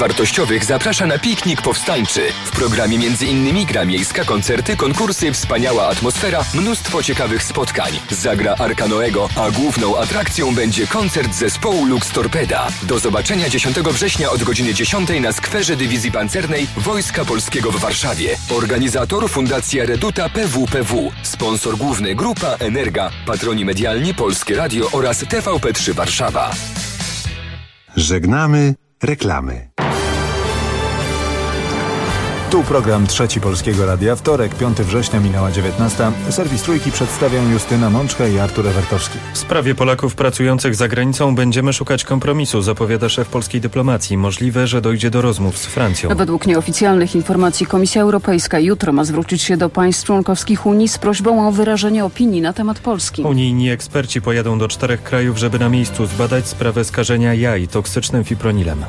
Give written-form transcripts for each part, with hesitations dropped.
wartościowych zaprasza na piknik powstańczy. W programie m.in. gra miejska, koncerty, konkursy, wspaniała atmosfera, mnóstwo ciekawych spotkań. Zagra Arka Noego, a główną atrakcją będzie koncert zespołu Lux Torpeda. Do zobaczenia 10 września od godziny 10 na skwerze Dywizji Pancernej Wojska Polskiego w Warszawie. Organizator Fundacja Reduta PWPW. Sponsor główny Grupa Energa. Patroni medialni Polskie Radio oraz TVP3 Warszawa. Żegnamy reklamy. Tu program Trzeci Polskiego Radia. Wtorek, 5 września, minęła 19. Serwis Trójki przedstawią Justyna Mączka i Artur Ewertowski. W sprawie Polaków pracujących za granicą będziemy szukać kompromisu, zapowiada szef polskiej dyplomacji. Możliwe, że dojdzie do rozmów z Francją. Według nieoficjalnych informacji Komisja Europejska jutro ma zwrócić się do państw członkowskich Unii z prośbą o wyrażenie opinii na temat Polski. Unijni eksperci pojadą do 4 krajów, żeby na miejscu zbadać sprawę skażenia jaj toksycznym fipronilem.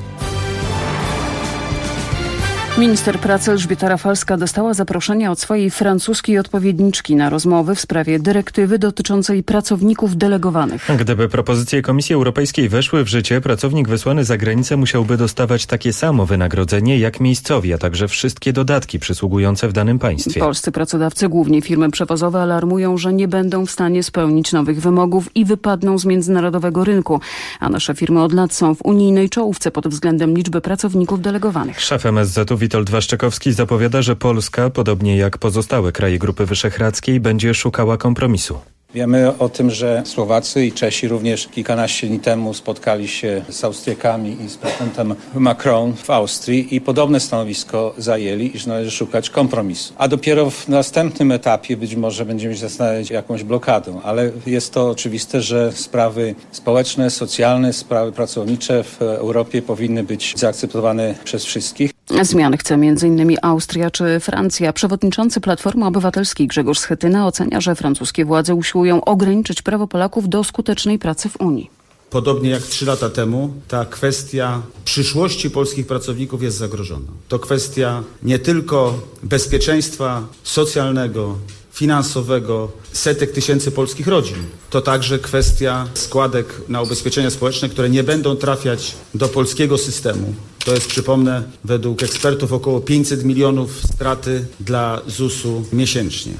Minister pracy Elżbieta Rafalska dostała zaproszenie od swojej francuskiej odpowiedniczki na rozmowy w sprawie dyrektywy dotyczącej pracowników delegowanych. Gdyby propozycje Komisji Europejskiej weszły w życie, pracownik wysłany za granicę musiałby dostawać takie samo wynagrodzenie jak miejscowi, a także wszystkie dodatki przysługujące w danym państwie. Polscy pracodawcy, głównie firmy przewozowe, alarmują, że nie będą w stanie spełnić nowych wymogów i wypadną z międzynarodowego rynku. A nasze firmy od lat są w unijnej czołówce pod względem liczby pracowników delegowanych. Szef MSZ-u Witold Waszczykowski zapowiada, że Polska, podobnie jak pozostałe kraje Grupy Wyszehradzkiej, będzie szukała kompromisu. Wiemy o tym, że Słowacy i Czesi również kilkanaście dni temu spotkali się z Austriakami i z prezydentem Macron w Austrii i podobne stanowisko zajęli, iż należy szukać kompromisu. A dopiero w następnym etapie być może będziemy się zastanawiać jakąś blokadą, ale jest to oczywiste, że sprawy społeczne, socjalne, sprawy pracownicze w Europie powinny być zaakceptowane przez wszystkich. Zmiany chce m.in. Austria czy Francja. Przewodniczący Platformy Obywatelskiej Grzegorz Schetyna ocenia, że francuskie władze usiłują ograniczyć prawo Polaków do skutecznej pracy w Unii. Podobnie jak 3 lata temu, ta kwestia przyszłości polskich pracowników jest zagrożona. To kwestia nie tylko bezpieczeństwa socjalnego, finansowego setek tysięcy polskich rodzin. To także kwestia składek na ubezpieczenia społeczne, które nie będą trafiać do polskiego systemu. To jest, przypomnę, według ekspertów około 500 milionów straty dla ZUS-u miesięcznie.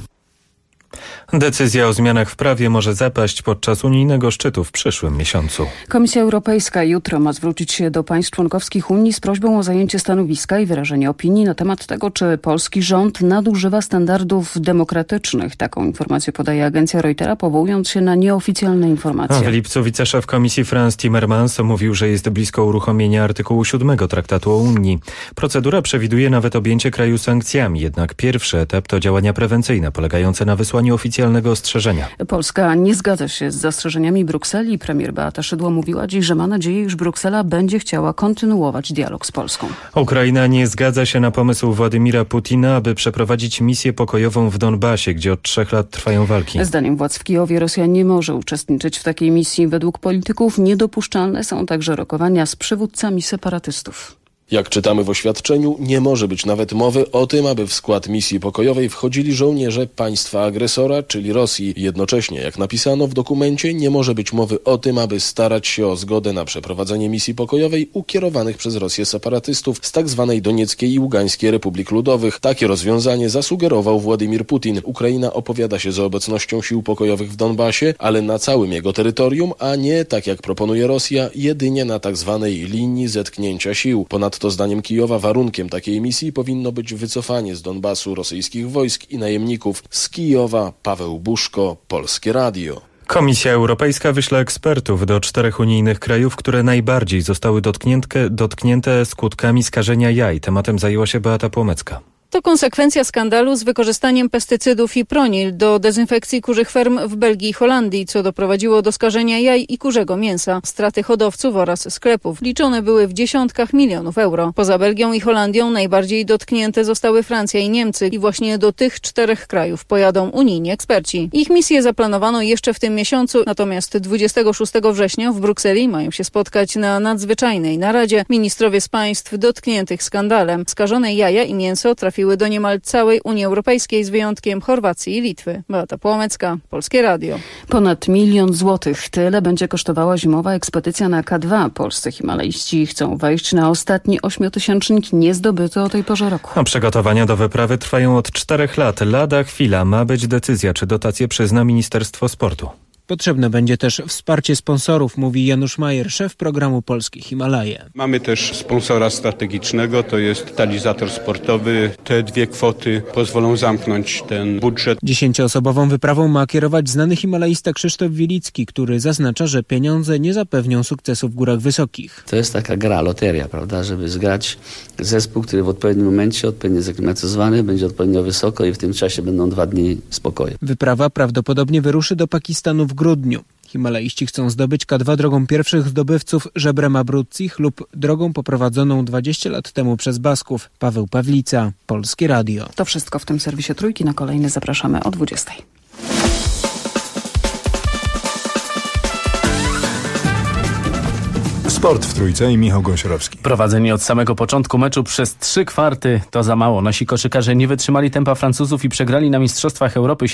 Decyzja o zmianach w prawie może zapaść podczas unijnego szczytu w przyszłym miesiącu. Komisja Europejska jutro ma zwrócić się do państw członkowskich Unii z prośbą o zajęcie stanowiska i wyrażenie opinii na temat tego, czy polski rząd nadużywa standardów demokratycznych. Taką informację podaje agencja Reutera, powołując się na nieoficjalne informacje. W lipcu wiceszef Komisji Frans Timmermans mówił, że jest blisko uruchomienia artykułu 7 Traktatu o Unii. Procedura przewiduje nawet objęcie kraju sankcjami, jednak pierwszy etap to działania prewencyjne polegające na wysłaniu oficjalnego ostrzeżenia. Polska nie zgadza się z zastrzeżeniami Brukseli. Premier Beata Szydło mówiła dziś, że ma nadzieję, iż Bruksela będzie chciała kontynuować dialog z Polską. Ukraina nie zgadza się na pomysł Władimira Putina, aby przeprowadzić misję pokojową w Donbasie, gdzie od 3 lat trwają walki. Zdaniem władz w Kijowie Rosja nie może uczestniczyć w takiej misji. Według polityków niedopuszczalne są także rokowania z przywódcami separatystów. Jak czytamy w oświadczeniu, nie może być nawet mowy o tym, aby w skład misji pokojowej wchodzili żołnierze państwa agresora, czyli Rosji. Jednocześnie, jak napisano w dokumencie, nie może być mowy o tym, aby starać się o zgodę na przeprowadzenie misji pokojowej ukierowanych przez Rosję separatystów z tzw. Donieckiej i Ługańskiej Republik Ludowych. Takie rozwiązanie zasugerował Władimir Putin. Ukraina opowiada się za obecnością sił pokojowych w Donbasie, ale na całym jego terytorium, a nie, tak jak proponuje Rosja, jedynie na tzw. linii zetknięcia sił. Ponadto zdaniem Kijowa warunkiem takiej misji powinno być wycofanie z Donbasu rosyjskich wojsk i najemników. Z Kijowa Paweł Buszko, Polskie Radio. Komisja Europejska wyśle ekspertów do 4 unijnych krajów, które najbardziej zostały dotknięte skutkami skażenia jaj. Tematem zajęła się Beata Płomecka. To konsekwencja skandalu z wykorzystaniem pestycydów fipronil do dezynfekcji kurzych ferm w Belgii i Holandii, co doprowadziło do skażenia jaj i kurzego mięsa. Straty hodowców oraz sklepów liczone były w dziesiątkach milionów euro. Poza Belgią i Holandią najbardziej dotknięte zostały Francja i Niemcy i właśnie do tych 4 krajów pojadą unijni eksperci. Ich misję zaplanowano jeszcze w tym miesiącu, natomiast 26 września w Brukseli mają się spotkać na nadzwyczajnej naradzie ministrowie z państw dotkniętych skandalem. Skażone jaja i mięso trafiły trafiły do niemal całej Unii Europejskiej z wyjątkiem Chorwacji i Litwy. Beata Płomecka, Polskie Radio. Ponad 1 000 000 złotych. Tyle będzie kosztowała zimowa ekspedycja na K2. Polscy himalaiści chcą wejść na ostatni 8-tysięcznik niezdobyty o tej porze roku. A przygotowania do wyprawy trwają od 4 lat. Lada chwila ma być decyzja, czy dotację przyzna Ministerstwo Sportu. Potrzebne będzie też wsparcie sponsorów, mówi Janusz Majer, szef programu Polskie Himalaje. Mamy też sponsora strategicznego, to jest Totalizator Sportowy. Te 2 kwoty pozwolą zamknąć ten budżet. 10-osobową wyprawą ma kierować znany himalaista Krzysztof Wielicki, który zaznacza, że pieniądze nie zapewnią sukcesu w górach wysokich. To jest taka gra, loteria, prawda, żeby zgrać zespół, który w odpowiednim momencie, odpowiednio zaklimatyzowany, będzie odpowiednio wysoko i w tym czasie będą 2 dni spokoju. Wyprawa prawdopodobnie wyruszy do Pakistanu w grudniu. Himalaiści chcą zdobyć K2 drogą pierwszych zdobywców żebrem Abruzzich lub drogą poprowadzoną 20 lat temu przez Basków. Paweł Pawlica, Polskie Radio. To wszystko w tym serwisie Trójki. Na kolejny zapraszamy o 20:00. Sport w Trójce i Michał Gąsiorowski. Prowadzenie od samego początku meczu przez 3 kwarty to za mało. Nasi koszykarze nie wytrzymali tempa Francuzów i przegrali na Mistrzostwach Europy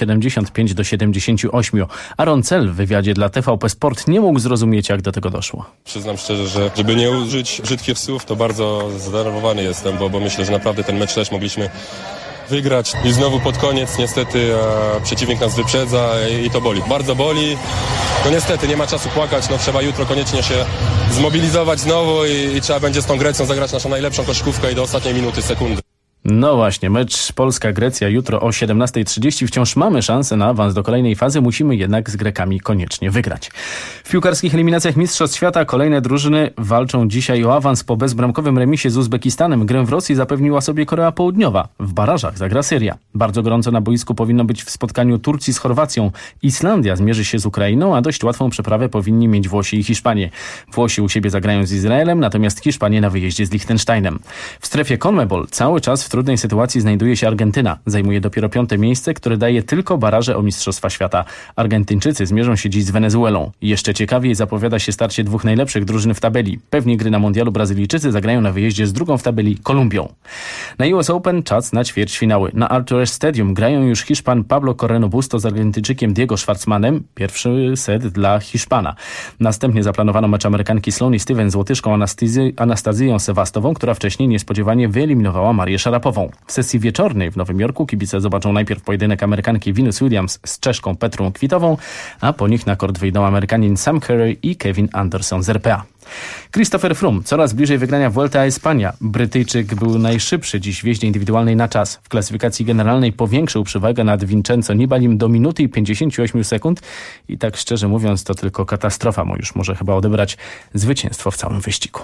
75-78. Aaron Cell w wywiadzie dla TVP Sport nie mógł zrozumieć, jak do tego doszło. Przyznam szczerze, że żeby nie użyć brzydkich słów, to bardzo zdenerwowany jestem, bo myślę, że naprawdę ten mecz też mogliśmy wygrać i znowu pod koniec niestety przeciwnik nas wyprzedza i to boli. Bardzo boli. No niestety nie ma czasu płakać, trzeba jutro koniecznie się zmobilizować znowu i trzeba będzie z tą Grecją zagrać naszą najlepszą koszykówkę i do ostatniej minuty, sekundy. No właśnie, mecz Polska-Grecja jutro o 17:30. Wciąż mamy szansę na awans do kolejnej fazy. Musimy jednak z Grekami koniecznie wygrać. W piłkarskich eliminacjach Mistrzostw Świata kolejne drużyny walczą dzisiaj o awans po bezbramkowym remisie z Uzbekistanem. Grę w Rosji zapewniła sobie Korea Południowa. W barażach zagra Syria. Bardzo gorąco na boisku powinno być w spotkaniu Turcji z Chorwacją. Islandia zmierzy się z Ukrainą, a dość łatwą przeprawę powinni mieć Włosi i Hiszpanie. Włosi u siebie zagrają z Izraelem, natomiast Hiszpanie na wyjeździe z Liechtensteinem. W strefie CONMEBOL cały czas w trudnej sytuacji znajduje się Argentyna. Zajmuje dopiero 5. miejsce, które daje tylko baraże o Mistrzostwa Świata. Argentyńczycy zmierzą się dziś z Wenezuelą. Jeszcze ciekawiej zapowiada się starcie 2 najlepszych drużyn w tabeli. Pewnie gry na mundialu Brazylijczycy zagrają na wyjeździe z drugą w tabeli Kolumbią. Na US Open czas na ćwierćfinały. Na Arthur Ashe Stadium grają już Hiszpan Pablo Correno Busto z Argentyńczykiem Diego Schwartzmanem. Pierwszy set dla Hiszpana. Następnie zaplanowano mecz Amerykanki Sloane Stevens z Łotyszką Anastazją Sewastową, która wcześniej niespodziewanie wyeliminowała Marię Szarapową. W sesji wieczornej w Nowym Jorku kibice zobaczą najpierw pojedynek Amerykanki Venus Williams z Czeszką Petrą Kwitową, a po nich na kort wyjdą Amerykanin Sam Querrey i Kevin Anderson z RPA. Christopher Froome coraz bliżej wygrania Vuelta a España. Brytyjczyk był najszybszy dziś w jeździe indywidualnej na czas. W klasyfikacji generalnej powiększył przewagę nad Vincenzo Nibalim do minuty i 58 sekund i tak szczerze mówiąc to tylko katastrofa mu już może chyba odebrać zwycięstwo w całym wyścigu.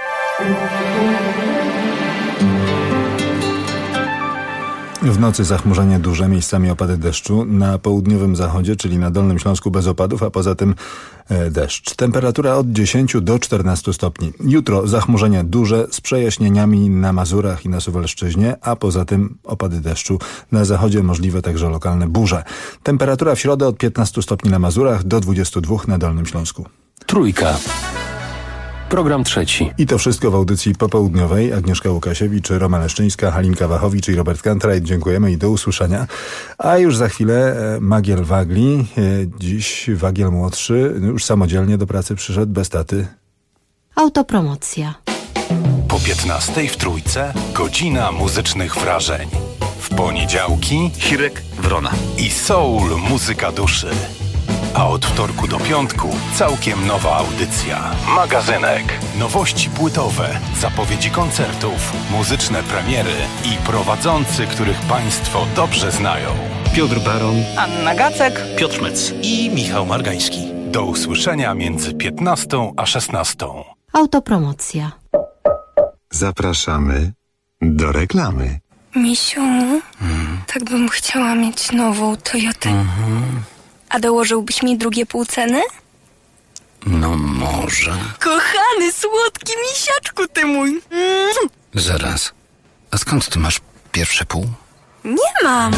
W nocy zachmurzenie duże, miejscami opady deszczu. Na południowym zachodzie, czyli na Dolnym Śląsku bez opadów, a poza tym deszcz. Temperatura od 10 do 14 stopni. Jutro zachmurzenie duże z przejaśnieniami na Mazurach i na Suwalszczyźnie, a poza tym opady deszczu. Na zachodzie możliwe także lokalne burze. Temperatura w środę od 15 stopni na Mazurach do 22 na Dolnym Śląsku. Trójka. Program trzeci. I to wszystko w audycji popołudniowej. Agnieszka Łukasiewicz, Roma Leszczyńska, Halinka Wachowicz i Robert Kantrajt. Dziękujemy i do usłyszenia. A już za chwilę Magiel Wagli. Dziś Wagiel młodszy już samodzielnie do pracy przyszedł bez taty. Autopromocja. Po 15:00 w Trójce godzina muzycznych wrażeń. W poniedziałki Hirek Wrona i Soul Muzyka Duszy. A od wtorku do piątku całkiem nowa audycja. Magazynek. Nowości płytowe, zapowiedzi koncertów, muzyczne premiery i prowadzący, których Państwo dobrze znają. Piotr Baron, Anna Gacek, Piotr Szmec i Michał Margański. Do usłyszenia między 15 a 16. Autopromocja. Zapraszamy do reklamy. Misiu, tak bym chciała mieć nową Toyotę. A dołożyłbyś mi drugie pół ceny? No może. Kochany, słodki misiaczku ty mój. Zaraz. A skąd ty masz pierwsze pół? Nie mam.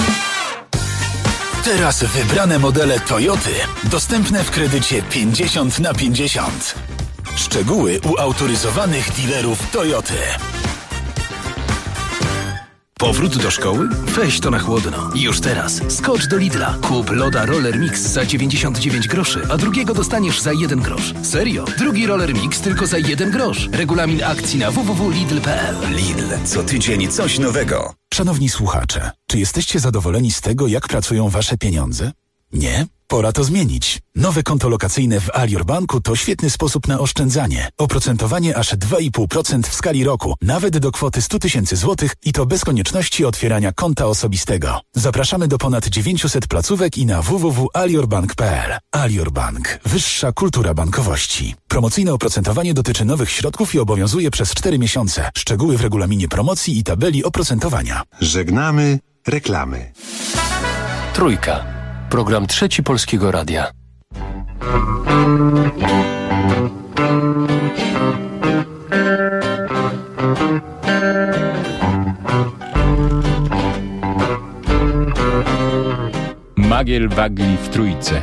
Teraz wybrane modele Toyoty dostępne w kredycie 50/50. Szczegóły u autoryzowanych dealerów Toyoty. Powrót do szkoły? Weź to na chłodno. Już teraz skocz do Lidla. Kup loda Roller Mix za 99 groszy, a drugiego dostaniesz za 1 grosz. Serio? Drugi Roller Mix tylko za 1 grosz. Regulamin akcji na www.lidl.pl. Lidl. Co tydzień coś nowego. Szanowni słuchacze, czy jesteście zadowoleni z tego, jak pracują wasze pieniądze? Nie? Pora to zmienić. Nowe konto lokacyjne w Alior Banku to świetny sposób na oszczędzanie. Oprocentowanie aż 2,5% w skali roku, nawet do kwoty 100 000 złotych i to bez konieczności otwierania konta osobistego. Zapraszamy do ponad 900 placówek i na www.aliorbank.pl. Alior Bank. Wyższa kultura bankowości. Promocyjne oprocentowanie dotyczy nowych środków i obowiązuje przez 4 miesiące. Szczegóły w regulaminie promocji i tabeli oprocentowania. Żegnamy reklamy. Trójka. Program Trzeci Polskiego Radia. Magiel Wagli w Trójce.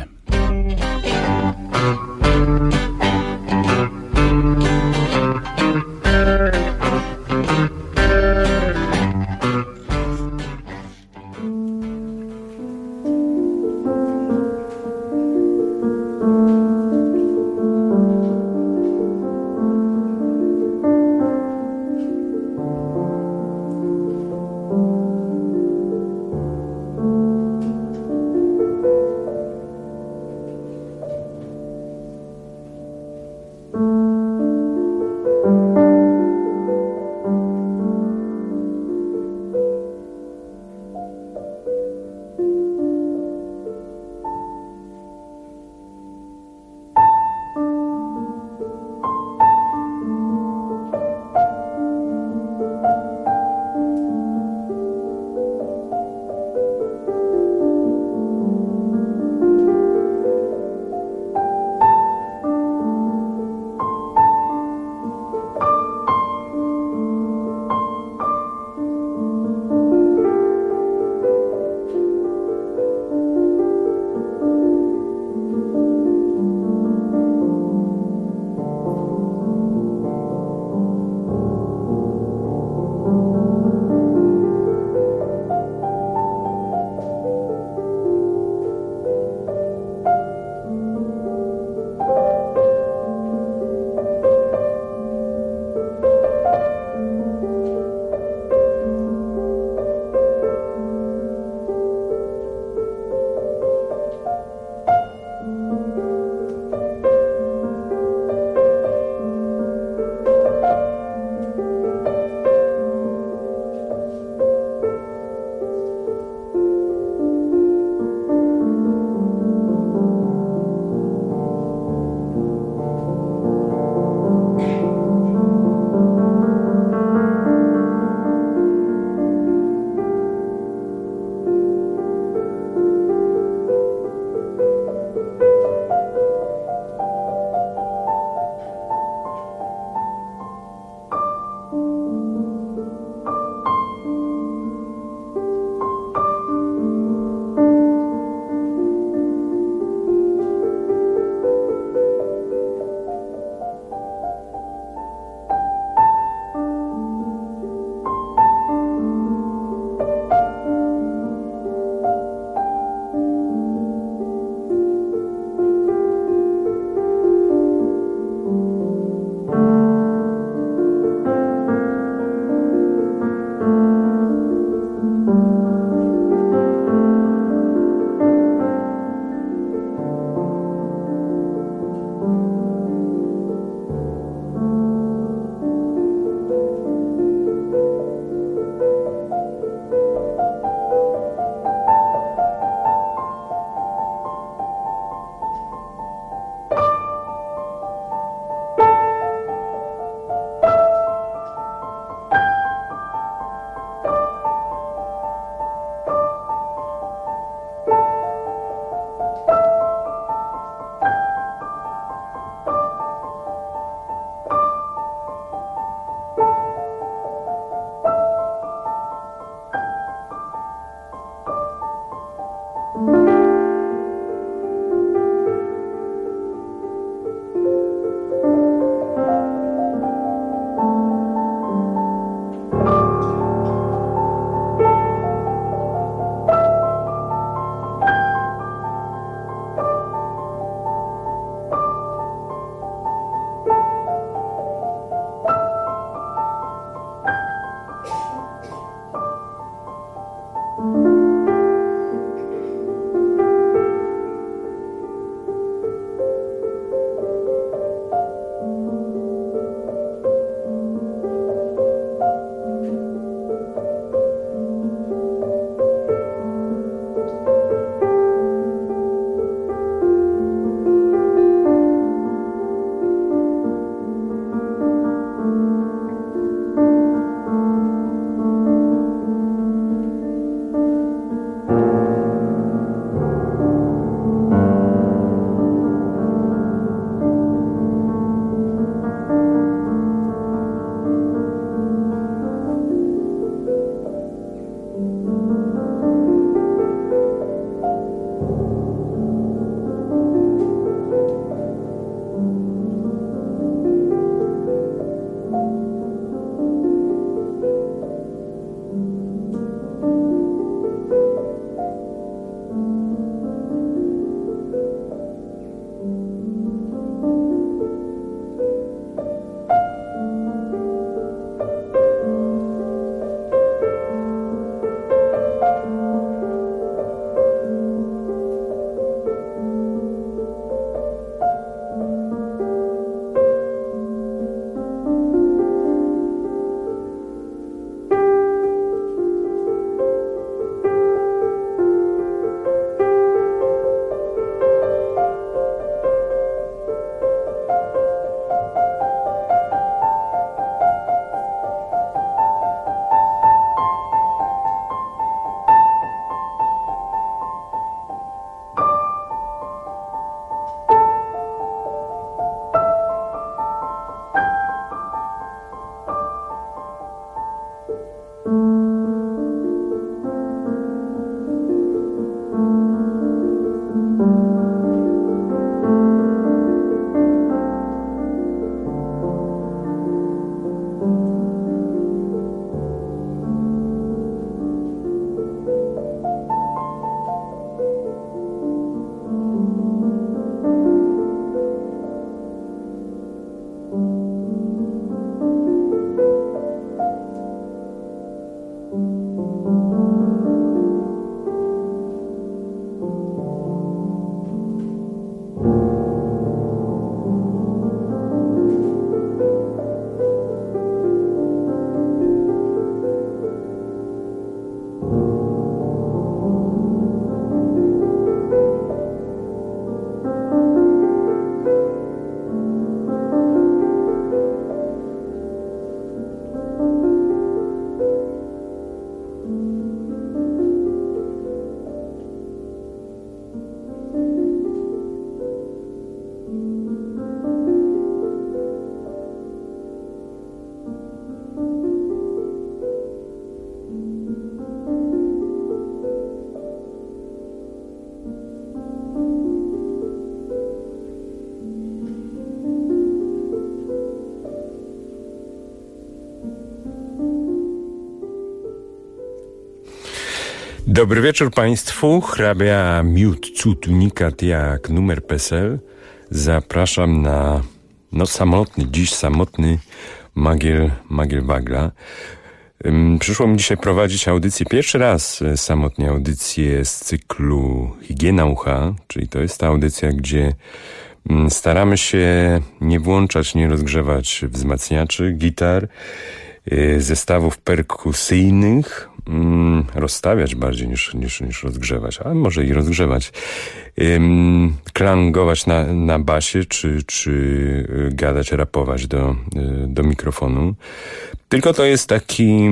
Dobry wieczór Państwu. Hrabia miód, cud, unikat jak numer PESEL. Zapraszam na samotny Magiel Wagla. Przyszło mi dzisiaj prowadzić audycję, pierwszy raz samotnie audycję z cyklu Higiena ucha, czyli to jest ta audycja, gdzie staramy się nie włączać, nie rozgrzewać wzmacniaczy, gitar, zestawów perkusyjnych, rozstawiać bardziej niż rozgrzewać, ale może i rozgrzewać, klangować na basie, czy gadać, rapować do mikrofonu. Tylko to jest taki,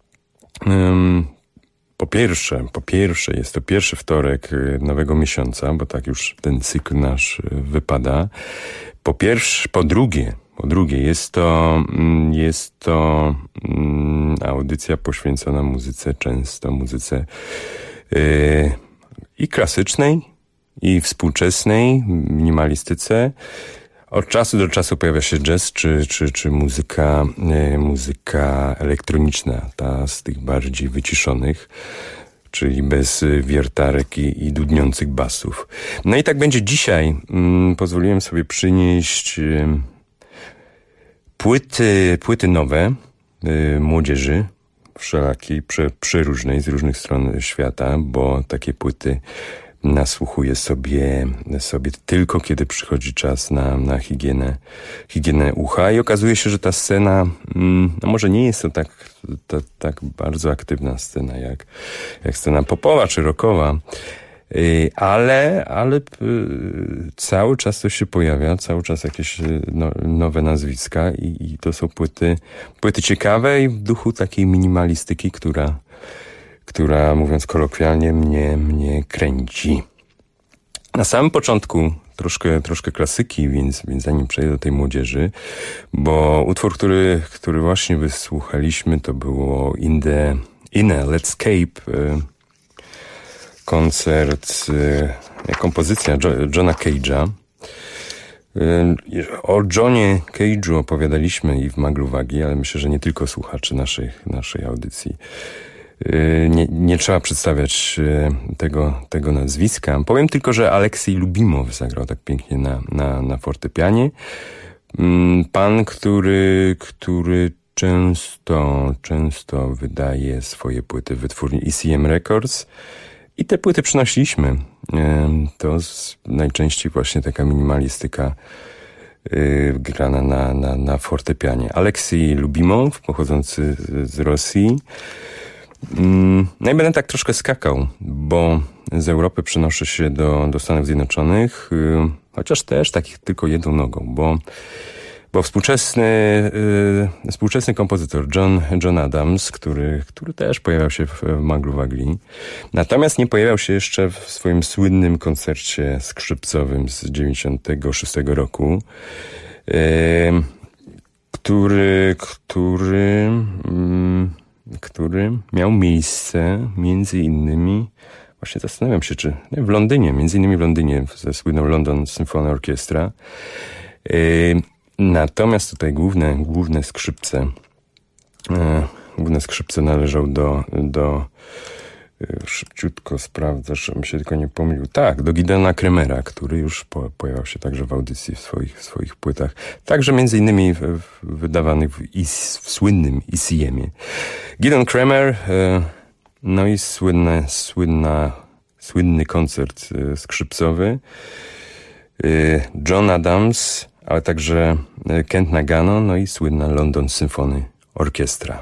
po pierwsze jest to pierwszy wtorek nowego miesiąca, bo tak już ten cykl nasz wypada. Po drugie jest to audycja poświęcona muzyce, często muzyce i klasycznej, i współczesnej, minimalistyce. Od czasu do czasu pojawia się jazz, czy muzyka elektroniczna, ta z tych bardziej wyciszonych, czyli bez wiertarek i dudniących basów. No i tak będzie dzisiaj. Pozwoliłem sobie przynieść płyty nowe młodzieży wszelakiej, przeróżnej, z różnych stron świata, bo takie płyty nasłuchuję sobie tylko, kiedy przychodzi czas na higienę ucha, i okazuje się, że ta scena, no może nie jest to tak bardzo aktywna scena jak scena popowa czy rockowa, ale cały czas to się pojawia, cały czas jakieś nowe nazwiska i to są płyty ciekawe i w duchu takiej minimalistyki, która mówiąc kolokwialnie mnie kręci. Na samym początku troszkę klasyki, więc zanim przejdę do tej młodzieży, bo utwór, który właśnie wysłuchaliśmy, to było In a Let'scape, koncert, kompozycja Johna Cage'a. O Johnie Cage'u opowiadaliśmy i w Maglu Wagi, ale myślę, że nie tylko słuchaczy naszej audycji. Nie trzeba przedstawiać tego nazwiska. Powiem tylko, że Aleksiej Lubimow zagrał tak pięknie na fortepianie. Pan, który często wydaje swoje płyty w wytwórni ECM Records. I te płyty przynosiliśmy. To najczęściej właśnie taka minimalistyka grana na fortepianie. Aleksiej Lubimow, pochodzący z Rosji. No i będę tak troszkę skakał, bo z Europy przenoszę się do Stanów Zjednoczonych, chociaż też takich tylko jedną nogą, bo współczesny kompozytor John Adams, który też pojawiał się w Maglu Wagli, natomiast nie pojawiał się jeszcze w swoim słynnym koncercie skrzypcowym z 96 roku, który miał miejsce między innymi, właśnie zastanawiam się, czy w Londynie, między innymi w Londynie ze słynną London Symphony Orchestra. Natomiast tutaj główne skrzypce należą do szybciutko sprawdzę, żebym się tylko nie pomylił. Tak, do Gideona Kremera, który już pojawiał się także w audycji w swoich płytach. Także między innymi wydawanych w słynnym ECM-ie. Gideon Kremer, no i słynny koncert skrzypcowy. John Adams, ale także Kent Nagano, no i słynna London Symphony Orchestra.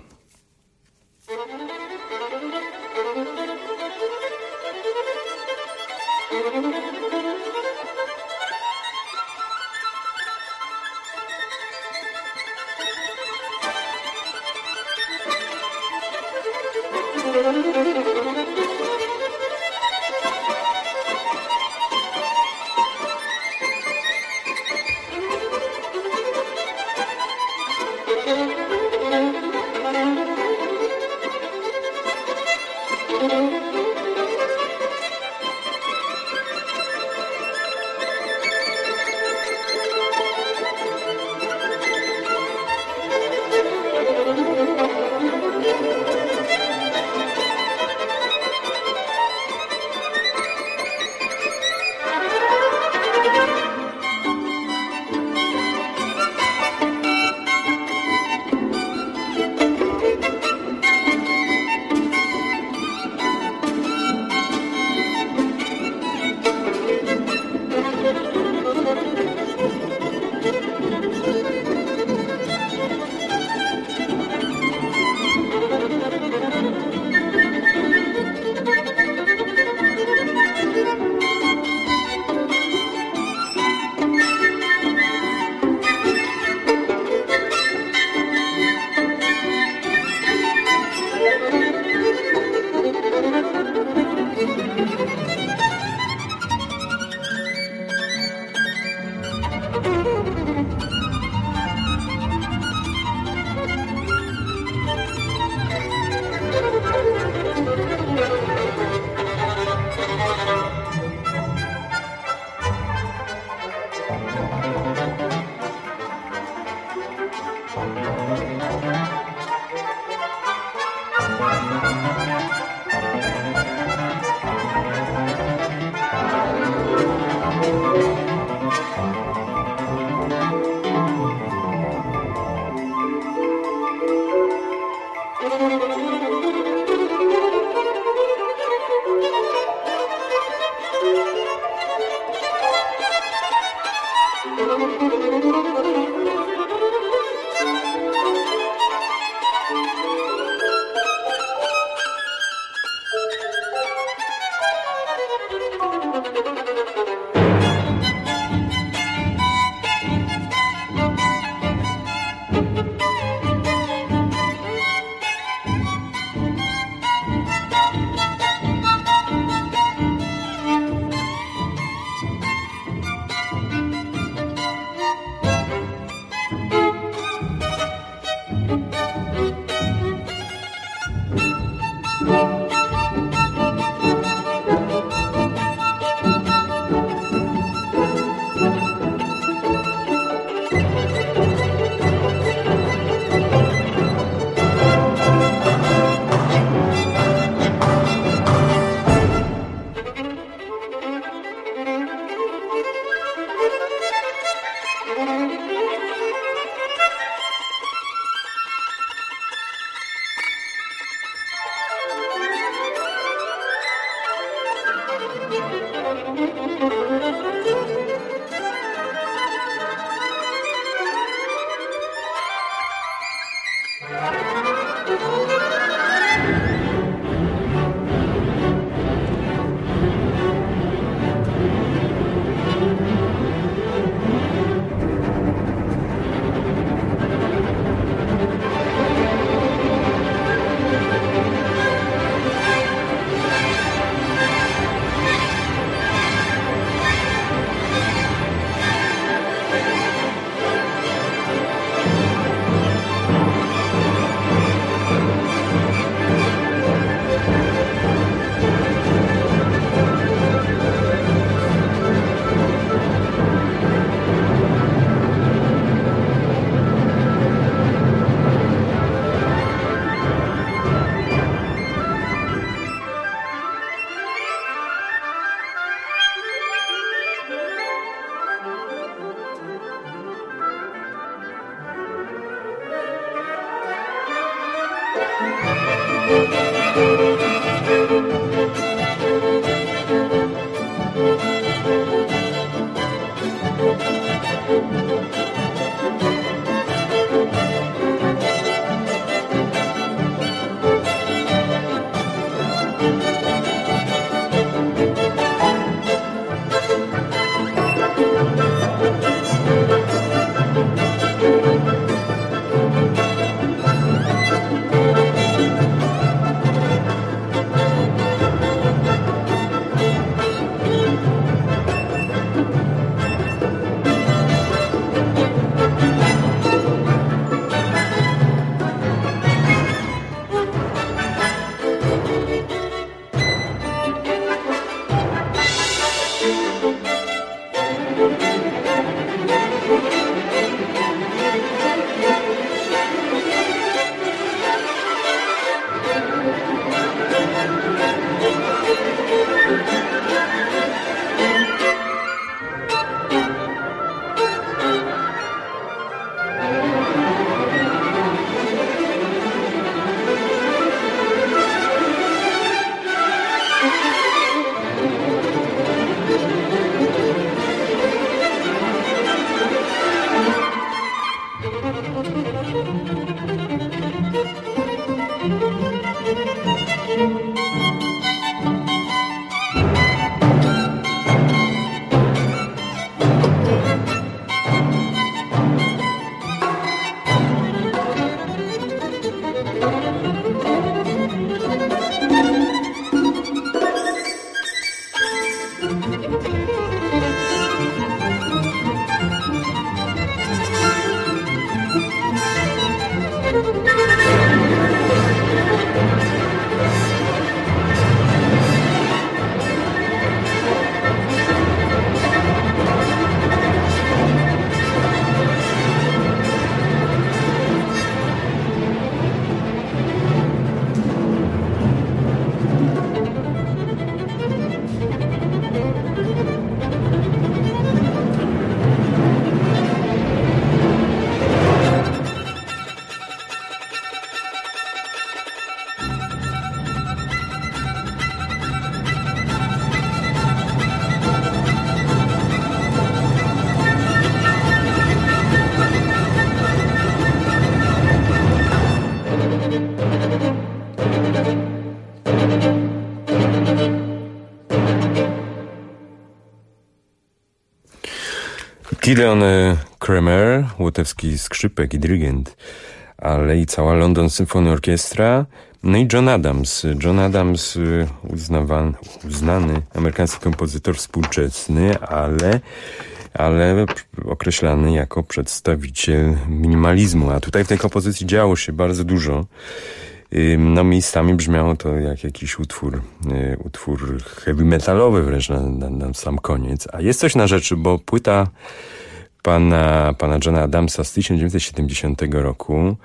Gideon Kremer, łotewski skrzypek i dyrygent, ale i cała London Symphony Orchestra, no i John Adams. John Adams, uznany amerykański kompozytor współczesny, ale określany jako przedstawiciel minimalizmu. A tutaj w tej kompozycji działo się bardzo dużo. No miejscami brzmiało to jak jakiś utwór heavy metalowy wręcz na sam koniec. A jest coś na rzeczy, bo płyta pana Johna Adamsa z 1970 roku,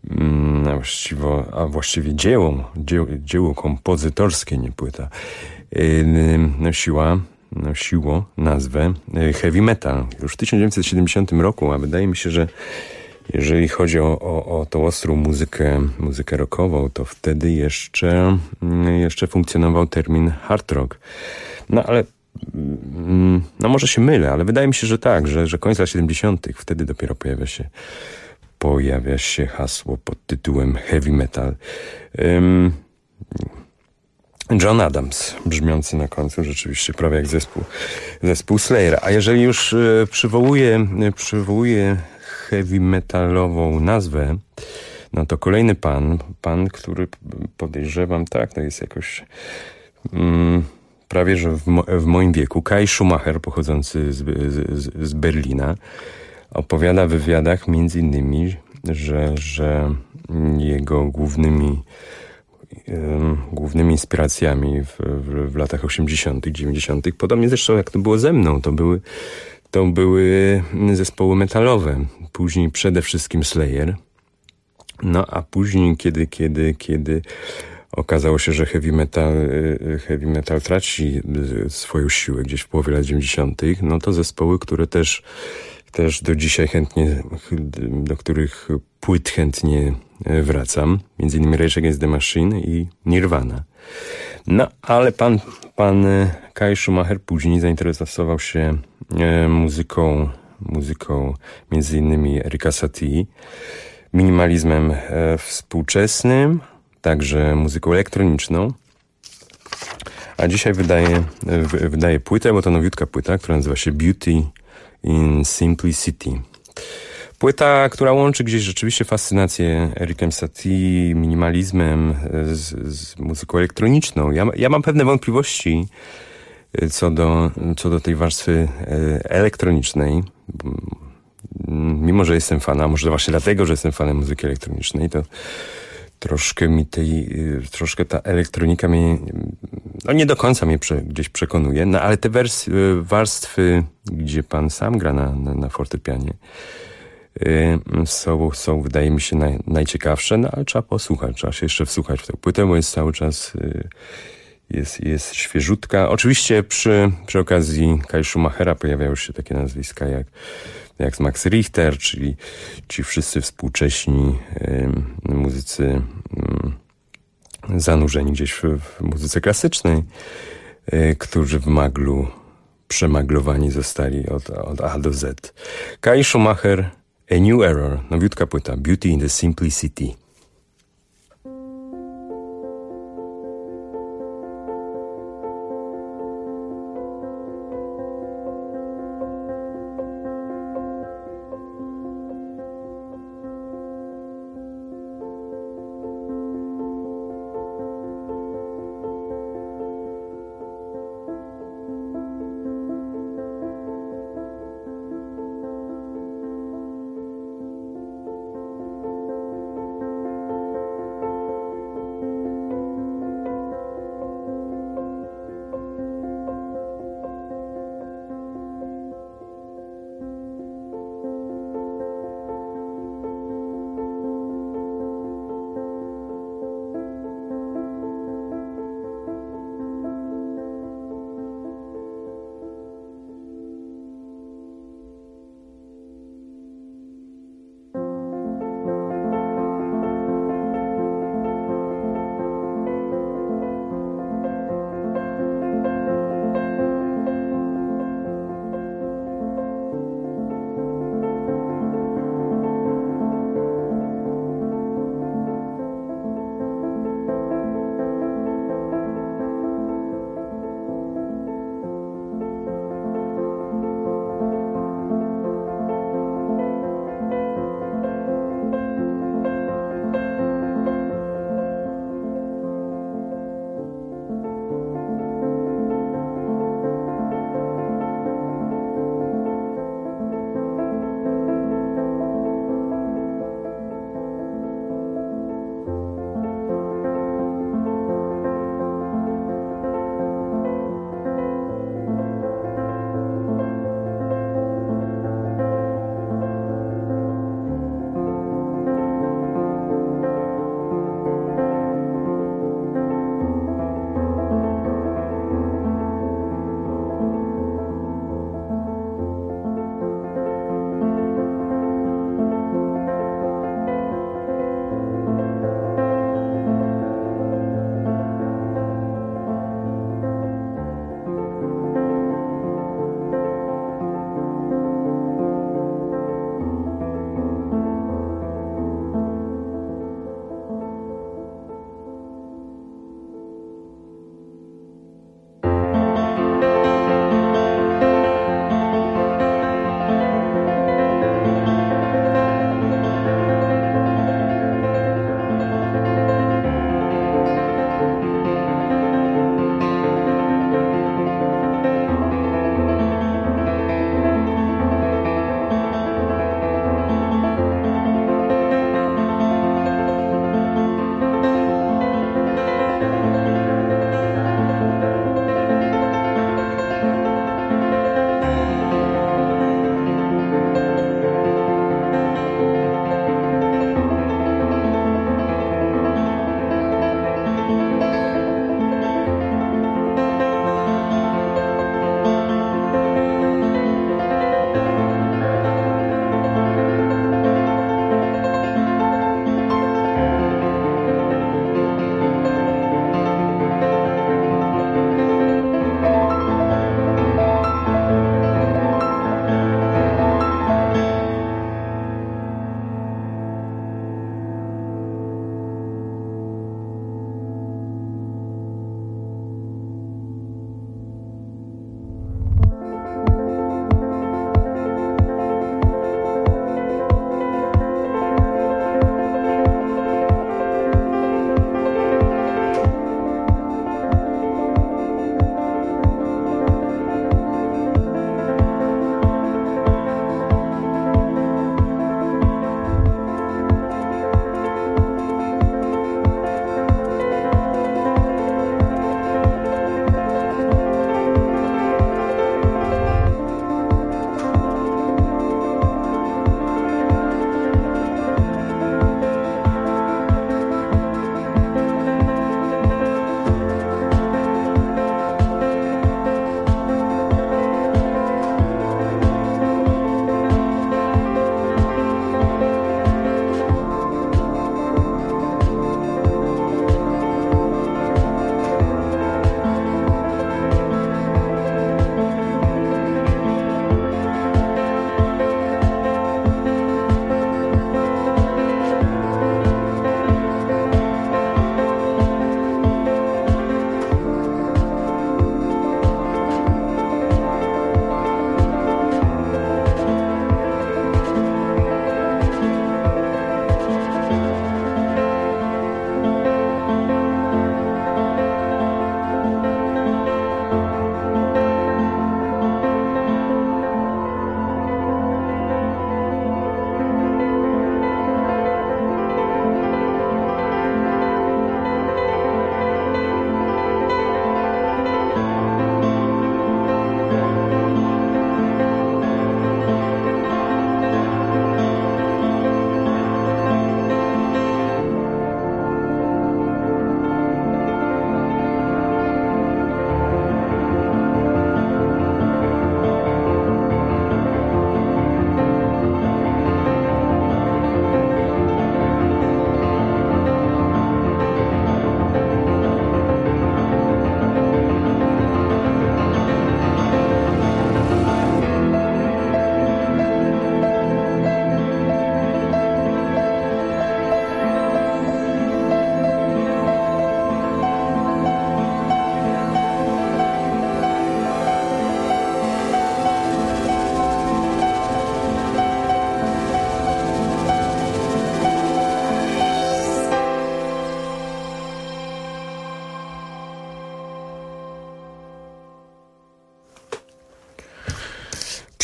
a właściwie dzieło kompozytorskie, nie płyta, nosiło nazwę heavy metal. Już w 1970 roku, a wydaje mi się, że jeżeli chodzi o tą ostrą muzykę rockową, to wtedy jeszcze funkcjonował termin hard rock. No ale może się mylę, ale wydaje mi się, że tak, że koniec lat 70. wtedy dopiero pojawia się hasło pod tytułem heavy metal. John Adams, brzmiący na końcu rzeczywiście prawie jak zespół Slayer. A jeżeli już przywołuję heavy metalową nazwę, no to kolejny pan, który podejrzewam, to jest jakoś prawie że w moim wieku, Kai Schumacher, pochodzący z Berlina, opowiada w wywiadach między innymi, że jego głównymi inspiracjami w latach 80., 90., podobnie zresztą jak to było ze mną, to były zespoły metalowe. Później przede wszystkim Slayer. No a później, kiedy okazało się, że heavy metal traci swoją siłę gdzieś w połowie lat 90., no to zespoły, które też do dzisiaj do których płyt chętnie wracam. Między innymi Rage Against the Machine i Nirvana. No, ale pan Kai Schumacher później zainteresował się muzyką między innymi Erika Satie, minimalizmem współczesnym, także muzyką elektroniczną. A dzisiaj wydaje płytę, bo to nowiutka płyta, która nazywa się Beauty in Simplicity. Płyta, która łączy gdzieś rzeczywiście fascynację Erikiem Satie, minimalizmem z muzyką elektroniczną. Ja mam pewne wątpliwości co do tej warstwy elektronicznej. Mimo że jestem fanem, a może właśnie dlatego, że jestem fanem muzyki elektronicznej, to troszkę ta elektronika mnie, nie do końca mnie gdzieś przekonuje, no ale te warstwy, gdzie pan sam gra na fortepianie, są wydaje mi się najciekawsze, no ale trzeba posłuchać, trzeba się jeszcze wsłuchać w tę płytę, bo jest cały czas jest świeżutka. Oczywiście przy okazji Kai Schumachera pojawiają się takie nazwiska jak Max Richter, czyli ci wszyscy współcześni muzycy zanurzeni gdzieś w muzyce klasycznej, którzy w maglu przemaglowani zostali od A do Z. Kai Schumacher, A New Error, nowiutka płyta, Beauty in the Simplicity.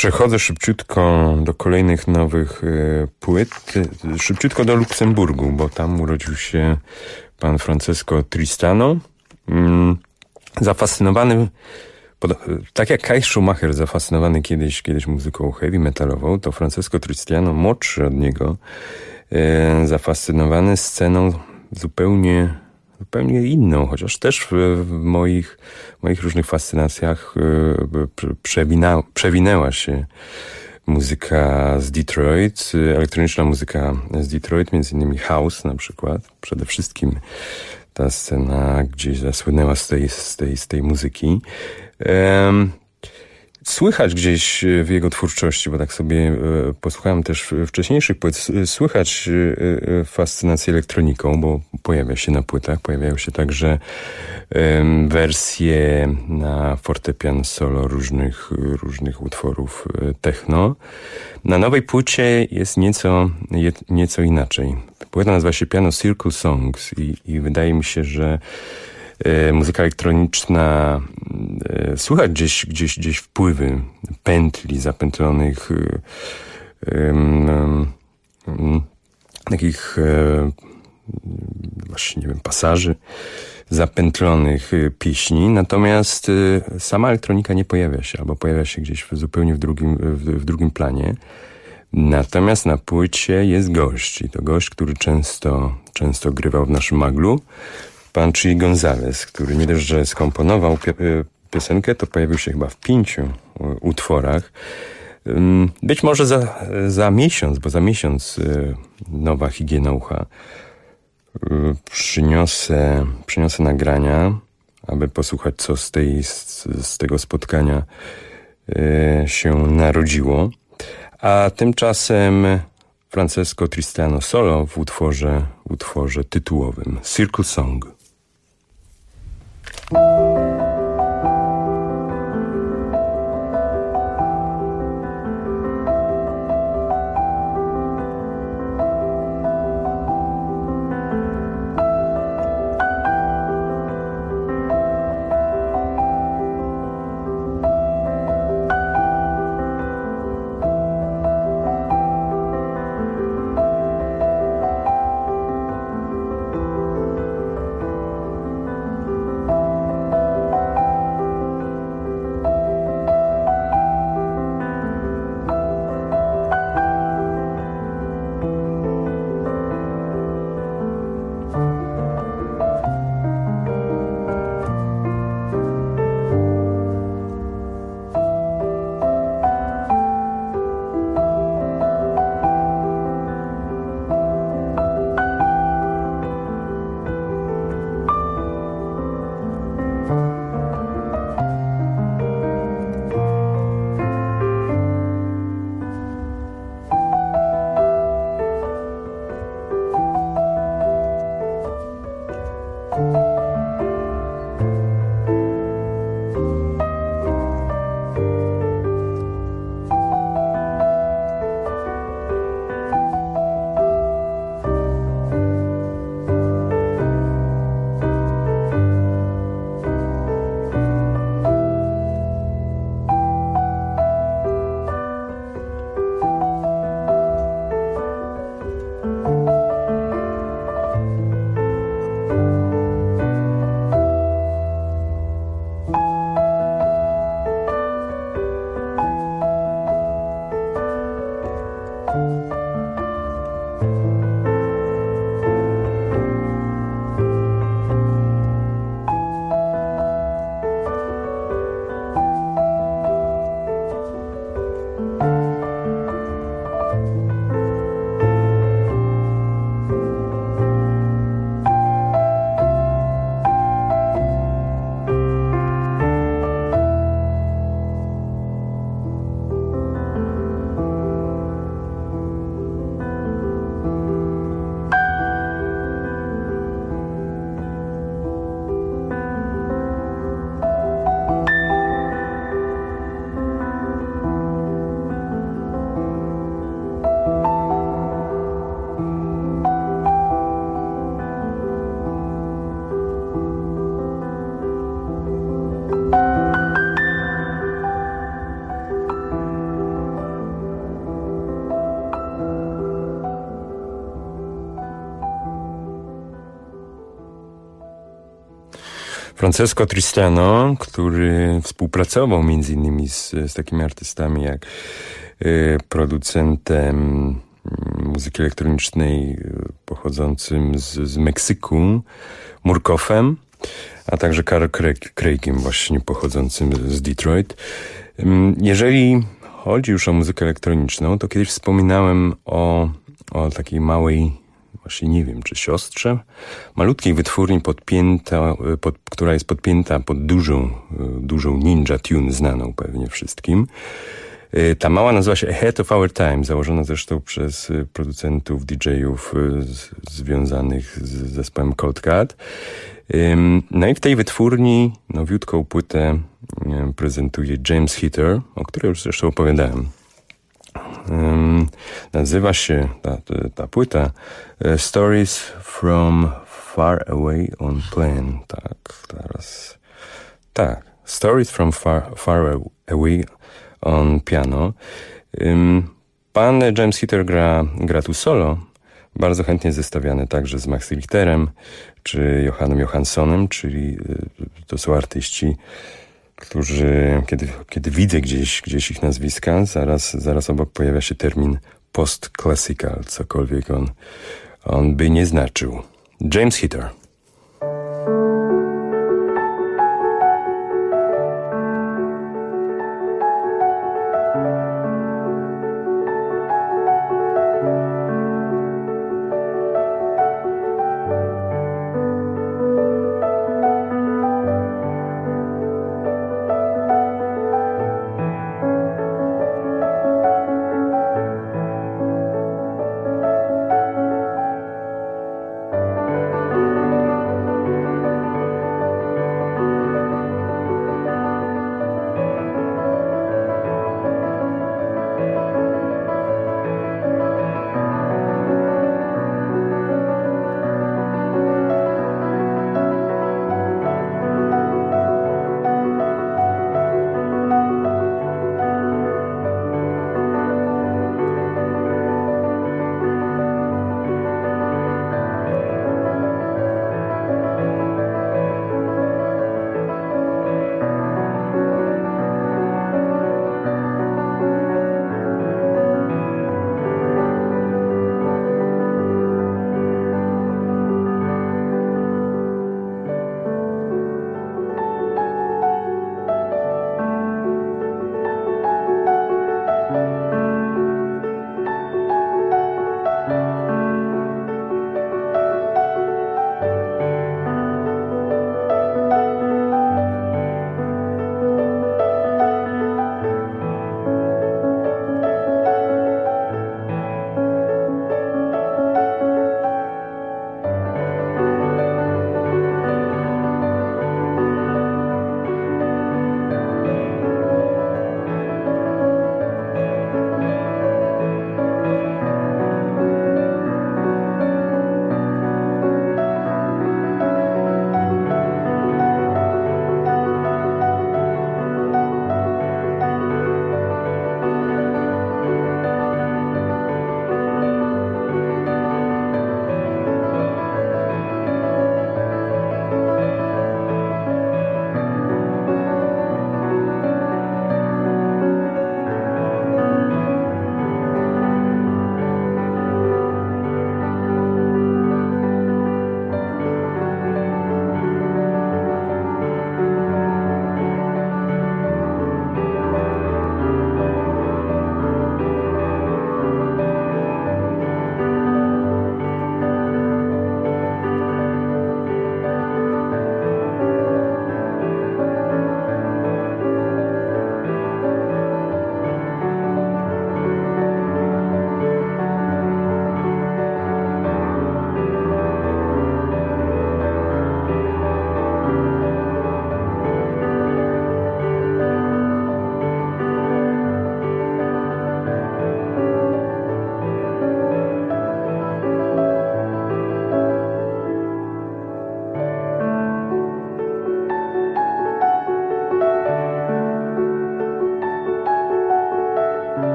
Przechodzę szybciutko do kolejnych nowych płyt. Szybciutko do Luksemburgu, bo tam urodził się pan Francesco Tristano. Zafascynowany, tak jak Kai Schumacher zafascynowany kiedyś muzyką heavy metalową, to Francesco Tristano, młodszy od niego, zafascynowany sceną zupełnie inną, chociaż też w moich różnych fascynacjach przewinęła się muzyka z Detroit, elektroniczna muzyka z Detroit, między innymi house na przykład. Przede wszystkim ta scena gdzieś zasłynęła z tej muzyki. Słychać gdzieś w jego twórczości, bo tak sobie posłuchałem też wcześniejszych płyt, słychać fascynację elektroniką, bo pojawia się na płytach, pojawiają się także wersje na fortepian solo różnych utworów techno. Na nowej płycie jest nieco inaczej. Płyta nazywa się Piano Circle Songs i wydaje mi się, że muzyka elektroniczna, słychać gdzieś wpływy pętli zapętlonych, takich właśnie, nie wiem, pasaży zapętlonych pieśni, natomiast sama elektronika nie pojawia się, albo pojawia się gdzieś zupełnie w drugim planie. Natomiast na płycie jest gość, i to gość, który często grywał w naszym maglu, pan Chi Gonzalez, który nie dość, że skomponował piosenkę, to pojawił się chyba w 5 utworach. Być może za miesiąc, bo za miesiąc nowa higiena ucha. Przyniosę nagrania, aby posłuchać, co z tego spotkania się narodziło. A tymczasem Francesco Tristano solo w utworze tytułowym Circle Song. Francesco Tristano, który współpracował między innymi z takimi artystami jak producentem muzyki elektronicznej pochodzącym z Meksyku, Murkoffem, a także Carl Craigiem, właśnie pochodzącym z Detroit. Jeżeli chodzi już o muzykę elektroniczną, to kiedyś wspominałem o takiej małej, właśnie nie wiem, czy siostrze, malutkiej wytwórni która jest podpięta pod dużą Ninja Tune, znaną pewnie wszystkim. Ta mała nazywa się Ahead of Our Time, założona zresztą przez producentów, DJ-ów związanych z zespołem Cold Cut. No i w tej wytwórni nowiutką płytę prezentuje James Heater, o której już zresztą opowiadałem. Nazywa się ta płyta Stories from Far Away on Plan. Stories from Far Away on piano. Pan James Heater gra tu solo, bardzo chętnie zestawiany także z Maxi Richterem czy Johannem Johanssonem, czyli to są artyści, którzy, kiedy widzę gdzieś ich nazwiska, zaraz obok pojawia się termin post-classical, cokolwiek on by nie znaczył. James Heater.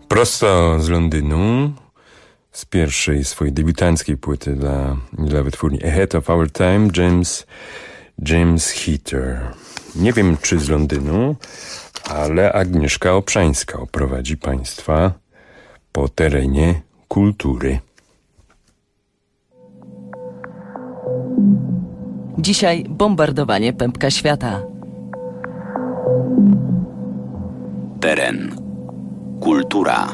Prosto z Londynu, z pierwszej swojej debiutanckiej płyty dla wytwórni Ahead of Our Time, James Heater. Nie wiem, czy z Londynu, ale Agnieszka Obszańska oprowadzi Państwa po terenie kultury. Dzisiaj bombardowanie pępka świata. Teren. Kultura.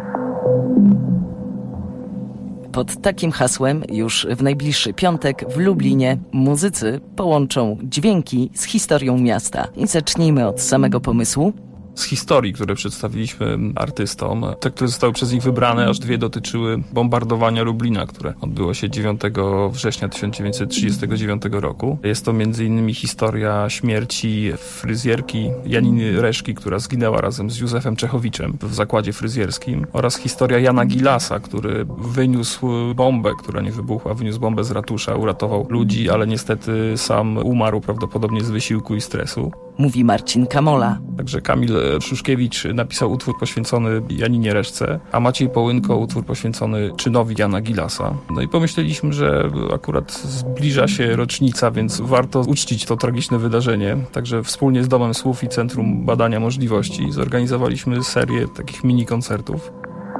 Pod takim hasłem już w najbliższy piątek w Lublinie muzycy połączą dźwięki z historią miasta. I zacznijmy od samego pomysłu. Z historii, które przedstawiliśmy artystom. Te, które zostały przez nich wybrane, aż 2 dotyczyły bombardowania Lublina, które odbyło się 9 września 1939 roku. Jest to m.in. historia śmierci fryzjerki Janiny Reszki, która zginęła razem z Józefem Czechowiczem w zakładzie fryzjerskim, oraz historia Jana Gilasa, który wyniósł bombę, która nie wybuchła, wyniósł bombę z ratusza, uratował ludzi, ale niestety sam umarł prawdopodobnie z wysiłku i stresu. Mówi Marcin Kamola. Także Kamil Szuszkiewicz napisał utwór poświęcony Janinie Reszce, a Maciej Połynko utwór poświęcony czynowi Jana Gilasa. No i pomyśleliśmy, że akurat zbliża się rocznica, więc warto uczcić to tragiczne wydarzenie. Także wspólnie z Domem Słów i Centrum Badania Możliwości zorganizowaliśmy serię takich mini koncertów.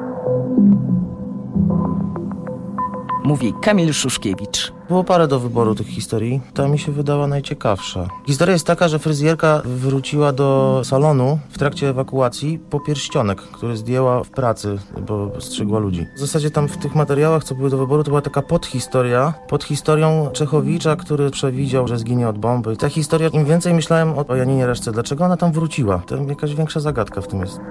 Mówi Kamil Szuszkiewicz. Było parę do wyboru tych historii. Ta mi się wydała najciekawsza. Historia jest taka, że fryzjerka wróciła do salonu w trakcie ewakuacji po pierścionek, który zdjęła w pracy, bo strzygła ludzi. W zasadzie tam w tych materiałach, co były do wyboru, to była taka podhistoria pod historią Czechowicza, który przewidział, że zginie od bomby. Ta historia, im więcej myślałem o Janinie Reszce, dlaczego ona tam wróciła? To jakaś większa zagadka w tym jest.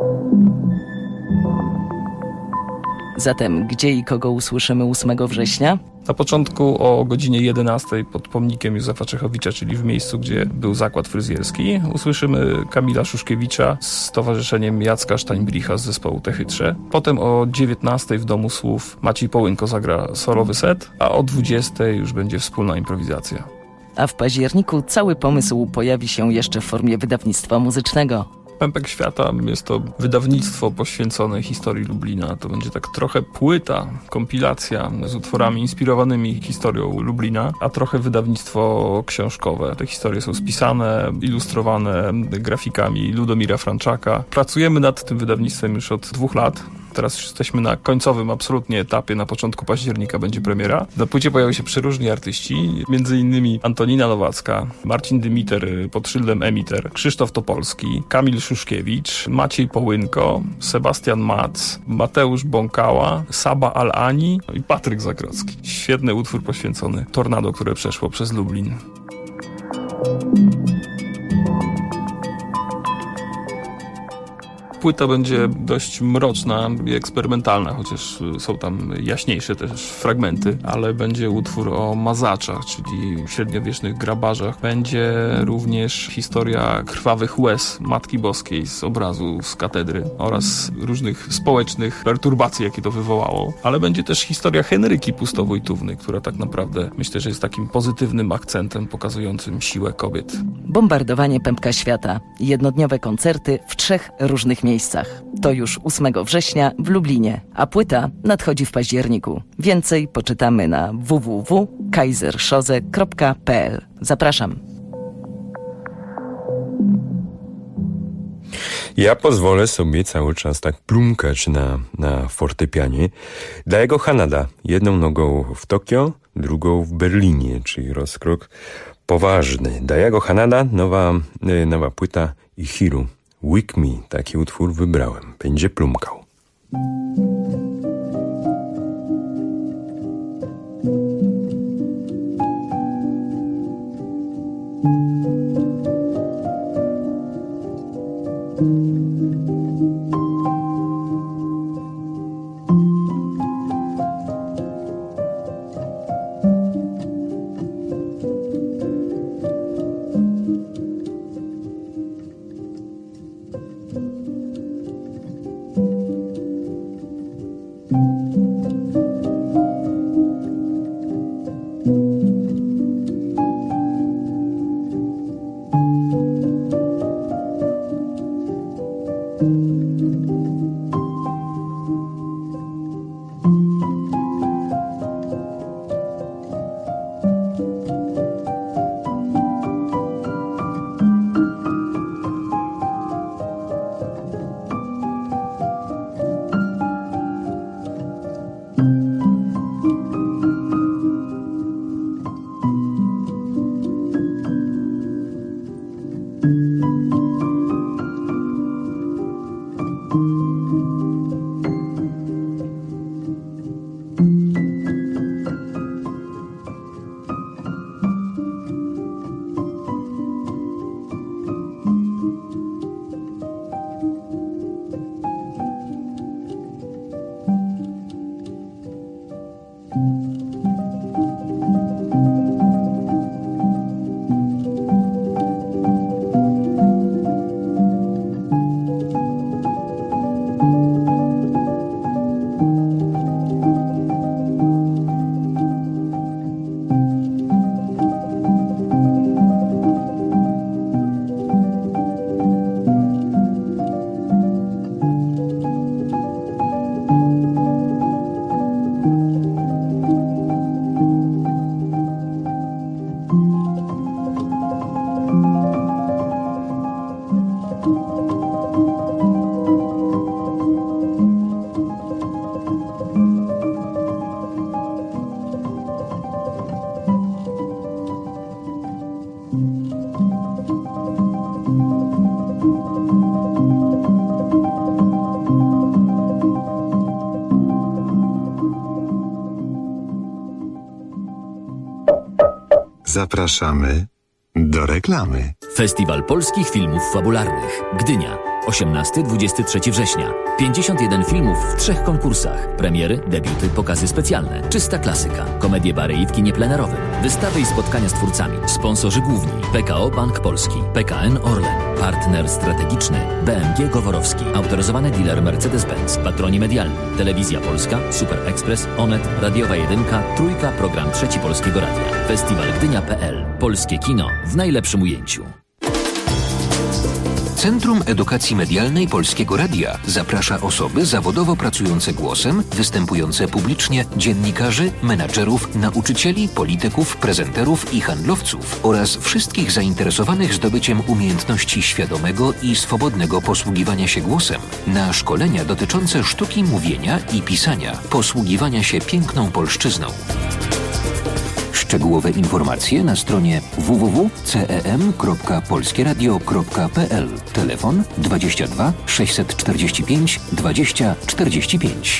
Zatem gdzie i kogo usłyszymy 8 września? Na początku o godzinie 11 pod pomnikiem Józefa Czechowicza, czyli w miejscu, gdzie był zakład fryzjerski, usłyszymy Kamila Szuszkiewicza z towarzyszeniem Jacka Steinbricha z zespołu Te Chytrze. Potem o 19 w Domu Słów Maciej Połynko zagra solowy set, a o 20 już będzie wspólna improwizacja. A w październiku cały pomysł pojawi się jeszcze w formie wydawnictwa muzycznego. Pępek Świata jest to wydawnictwo poświęcone historii Lublina. To będzie tak trochę płyta, kompilacja z utworami inspirowanymi historią Lublina, a trochę wydawnictwo książkowe. Te historie są spisane, ilustrowane grafikami Ludomira Franczaka. Pracujemy nad tym wydawnictwem już od 2 lat. Teraz już jesteśmy na końcowym absolutnie etapie. Na początku października będzie premiera. Na płycie pojawią się przeróżni artyści, między innymi Antonina Nowacka, Marcin Dymiter pod szyldem Emiter, Krzysztof Topolski, Kamil Szuszkiewicz, Maciej Połynko, Sebastian Mac, Mateusz Bąkała, Saba Al-Ani i Patryk Zagrodzki. Świetny utwór poświęcony tornado, które przeszło przez Lublin. Płyta będzie dość mroczna i eksperymentalna, chociaż są tam jaśniejsze też fragmenty, ale będzie utwór o mazaczach, czyli średniowiecznych grabarzach. Będzie również historia krwawych łez Matki Boskiej z obrazu z katedry oraz różnych społecznych perturbacji, jakie to wywołało. Ale będzie też historia Henryki Pustowojtówny, która tak naprawdę myślę, że jest takim pozytywnym akcentem pokazującym siłę kobiet. Bombardowanie Pępka Świata. Jednodniowe koncerty w 3 różnych miejscach. To już 8 września w Lublinie, a płyta nadchodzi w październiku. Więcej poczytamy na www.kaiserschoze.pl. Zapraszam. Ja pozwolę sobie cały czas tak plumkać na fortepianie. Daigo Hanada, jedną nogą w Tokio, drugą w Berlinie, czyli rozkrok poważny. Daigo Hanada, nowa płyta i Hiru. Wake Me, taki utwór wybrałem. Będzie plumkał. Zapraszamy do reklamy. Festiwal Polskich Filmów Fabularnych. Gdynia. 18-23 września. 51 filmów w 3 konkursach. Premiery, debiuty, pokazy specjalne. Czysta klasyka. Komedie bary w kinie plenerowym. Wystawy i spotkania z twórcami. Sponsorzy główni. PKO Bank Polski. PKN Orlen. Partner strategiczny. BMG Goworowski. Autoryzowany dealer Mercedes-Benz. Patroni medialni. Telewizja Polska. Super Express. Onet. Radiowa 1. Trójka. Program 3 Polskiego Radia. Festiwal Gdynia.pl. Polskie kino w najlepszym ujęciu. Centrum Edukacji Medialnej Polskiego Radia zaprasza osoby zawodowo pracujące głosem, występujące publicznie, dziennikarzy, menadżerów, nauczycieli, polityków, prezenterów i handlowców oraz wszystkich zainteresowanych zdobyciem umiejętności świadomego i swobodnego posługiwania się głosem na szkolenia dotyczące sztuki mówienia i pisania, posługiwania się piękną polszczyzną. Szczegółowe informacje na stronie www.cem.polskieradio.pl. Telefon 22 645 20 45.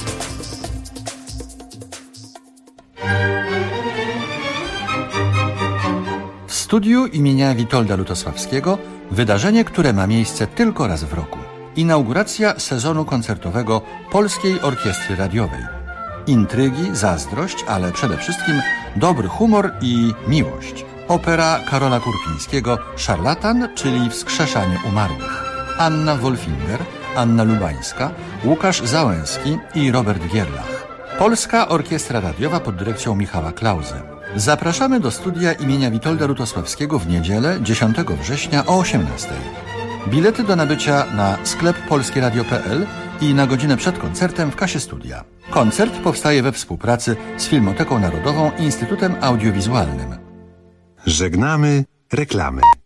W studiu imienia Witolda Lutosławskiego wydarzenie, które ma miejsce tylko raz w roku. Inauguracja sezonu koncertowego Polskiej Orkiestry Radiowej. Intrygi, zazdrość, ale przede wszystkim dobry humor i miłość. Opera Karola Kurpińskiego Szarlatan, czyli Wskrzeszanie umarłych. Anna Wolfinger, Anna Lubańska, Łukasz Załęski i Robert Gierlach. Polska Orkiestra Radiowa pod dyrekcją Michała Klauze. Zapraszamy do studia imienia Witolda Lutosławskiego w niedzielę 10 września o 18:00. Bilety do nabycia na sklep polskieradio.pl i na godzinę przed koncertem w kasie studia. Koncert powstaje we współpracy z Filmoteką Narodową i Instytutem Audiowizualnym. Żegnamy reklamy.